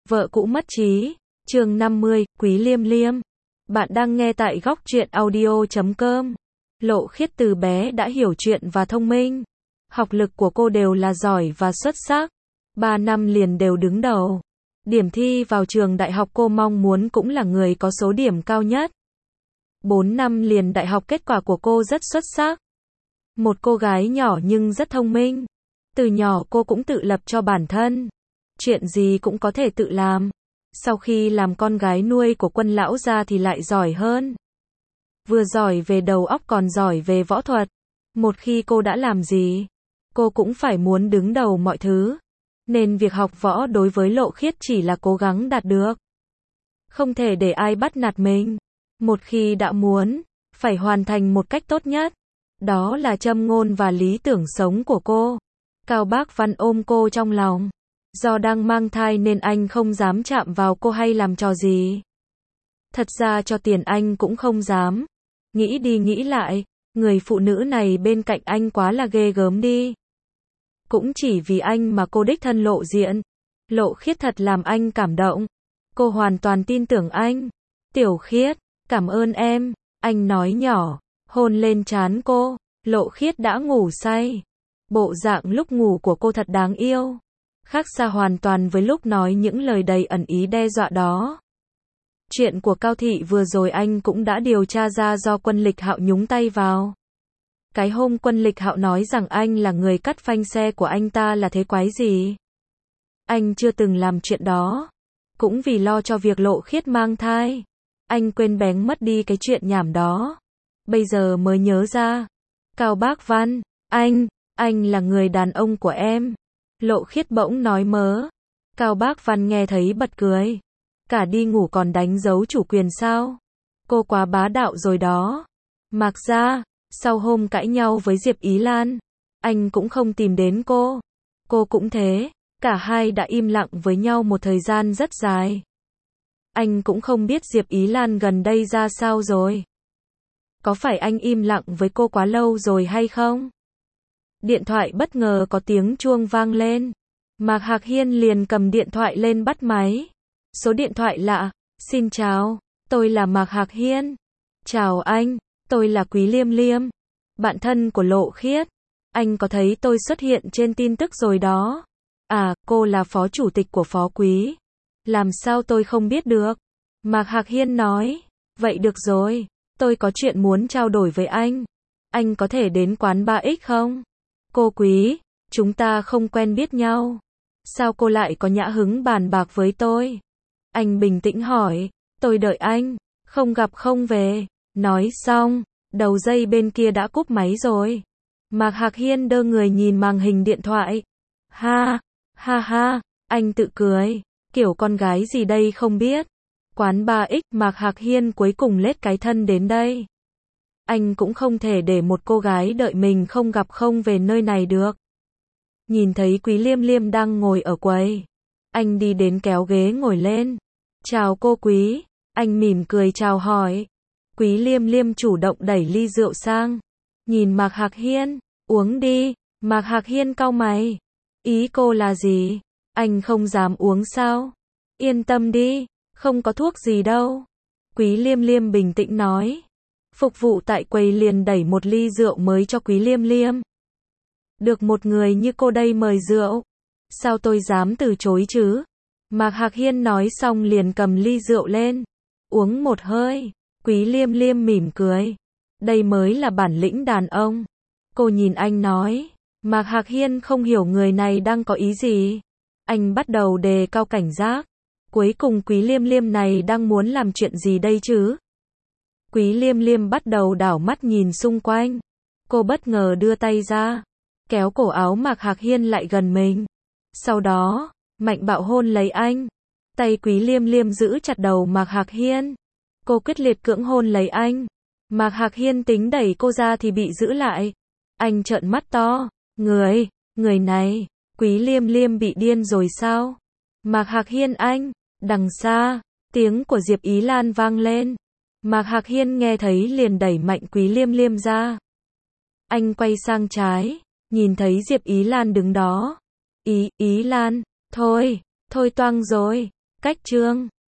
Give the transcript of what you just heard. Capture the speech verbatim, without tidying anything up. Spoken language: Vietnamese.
Vợ cũ mất trí. Chương năm mươi, Quý Liêm Liêm. Bạn đang nghe tại góc truyện audio chấm com. Lộ Khiết từ bé đã hiểu chuyện và thông minh. Học lực của cô đều là giỏi và xuất sắc. Ba năm liền đều đứng đầu. Điểm thi vào trường đại học cô mong muốn cũng là người có số điểm cao nhất. Bốn năm liền đại học kết quả của cô rất xuất sắc. Một cô gái nhỏ nhưng rất thông minh. Từ nhỏ cô cũng tự lập cho bản thân. Chuyện gì cũng có thể tự làm. Sau khi làm con gái nuôi của Quân lão gia thì lại giỏi hơn. Vừa giỏi về đầu óc còn giỏi về võ thuật. Một khi cô đã làm gì, cô cũng phải muốn đứng đầu mọi thứ. Nên việc học võ đối với Lộ Khiết chỉ là cố gắng đạt được. Không thể để ai bắt nạt mình. Một khi đã muốn, phải hoàn thành một cách tốt nhất. Đó là châm ngôn và lý tưởng sống của cô. Cao Bác Văn ôm cô trong lòng. Do đang mang thai nên anh không dám chạm vào cô hay làm trò gì. Thật ra cho tiền anh cũng không dám. Nghĩ đi nghĩ lại, người phụ nữ này bên cạnh anh quá là ghê gớm đi. Cũng chỉ vì anh mà cô đích thân lộ diện. Lộ Khiết thật làm anh cảm động. Cô hoàn toàn tin tưởng anh. Tiểu Khiết, cảm ơn em, anh nói nhỏ, hôn lên trán cô. Lộ Khiết đã ngủ say. Bộ dạng lúc ngủ của cô thật đáng yêu. Khác xa hoàn toàn với lúc nói những lời đầy ẩn ý đe dọa đó. Chuyện của Cao Thị vừa rồi anh cũng đã điều tra ra do Quân Lịch Hạo nhúng tay vào. Cái hôm Quân Lịch Hạo nói rằng anh là người cắt phanh xe của anh ta là thế quái gì? Anh chưa từng làm chuyện đó. Cũng vì lo cho việc Lộ Khiết mang thai. Anh quên bén mất đi cái chuyện nhảm đó. Bây giờ mới nhớ ra. Cao Bác Văn, anh, anh là người đàn ông của em. Lộ Khiết bỗng nói mớ. Cao Bác Văn nghe thấy bật cười. Cả đi ngủ còn đánh dấu chủ quyền sao? Cô quá bá đạo rồi đó. Mạc ra, sau hôm cãi nhau với Diệp Ý Lan, anh cũng không tìm đến cô. Cô cũng thế. Cả hai đã im lặng với nhau một thời gian rất dài. Anh cũng không biết Diệp Ý Lan gần đây ra sao rồi. Có phải anh im lặng với cô quá lâu rồi hay không? Điện thoại bất ngờ có tiếng chuông vang lên. Mạc Hạc Hiên liền cầm điện thoại lên bắt máy. Số điện thoại lạ. Xin chào, tôi là Mạc Hạc Hiên. Chào anh, tôi là Quý Liêm Liêm, bạn thân của Lộ Khiết. Anh có thấy tôi xuất hiện trên tin tức rồi đó. À, cô là phó chủ tịch của Phó Quý. Làm sao tôi không biết được? Mạc Hạc Hiên nói. Vậy được rồi, tôi có chuyện muốn trao đổi với anh. Anh có thể đến quán ba X không? Cô Quý, chúng ta không quen biết nhau. Sao cô lại có nhã hứng bàn bạc với tôi? Anh bình tĩnh hỏi. Tôi đợi anh, không gặp không về. Nói xong, đầu dây bên kia đã cúp máy rồi. Mạc Hạc Hiên đơ người nhìn màn hình điện thoại. Ha, ha ha, anh tự cười. Kiểu con gái gì đây không biết. Quán ba X, Mạc Hạc Hiên cuối cùng lết cái thân đến đây. Anh cũng không thể để một cô gái đợi mình không gặp không về nơi này được. Nhìn thấy Quý Liêm Liêm đang ngồi ở quầy. Anh đi đến kéo ghế ngồi lên. Chào cô Quý. Anh mỉm cười chào hỏi. Quý Liêm Liêm chủ động đẩy ly rượu sang. Nhìn Mạc Hạc Hiên. Uống đi. Mạc Hạc Hiên cau mày. Ý cô là gì? Anh không dám uống sao? Yên tâm đi. Không có thuốc gì đâu. Quý Liêm Liêm bình tĩnh nói. Phục vụ tại quầy liền đẩy một ly rượu mới cho Quý Liêm Liêm. Được một người như cô đây mời rượu. Sao tôi dám từ chối chứ? Mạc Hạc Hiên nói xong liền cầm ly rượu lên. Uống một hơi. Quý Liêm Liêm mỉm cười. Đây mới là bản lĩnh đàn ông. Cô nhìn anh nói. Mạc Hạc Hiên không hiểu người này đang có ý gì. Anh bắt đầu đề cao cảnh giác. Cuối cùng Quý Liêm Liêm này đang muốn làm chuyện gì đây chứ? Quý Liêm Liêm bắt đầu đảo mắt nhìn xung quanh. Cô bất ngờ đưa tay ra. Kéo cổ áo Mạc Hạc Hiên lại gần mình. Sau đó, mạnh bạo hôn lấy anh. Tay Quý Liêm Liêm giữ chặt đầu Mạc Hạc Hiên. Cô quyết liệt cưỡng hôn lấy anh. Mạc Hạc Hiên tính đẩy cô ra thì bị giữ lại. Anh trợn mắt to. Người, người này, Quý Liêm Liêm bị điên rồi sao? Mạc Hạc Hiên anh, đằng xa, tiếng của Diệp Ý Lan vang lên. Mạc Hạc Hiên nghe thấy liền đẩy mạnh Quý Liêm Liêm ra. Anh quay sang trái, nhìn thấy Diệp Ý Lan đứng đó. Ý, Ý Lan, thôi, thôi toang rồi. Cách chương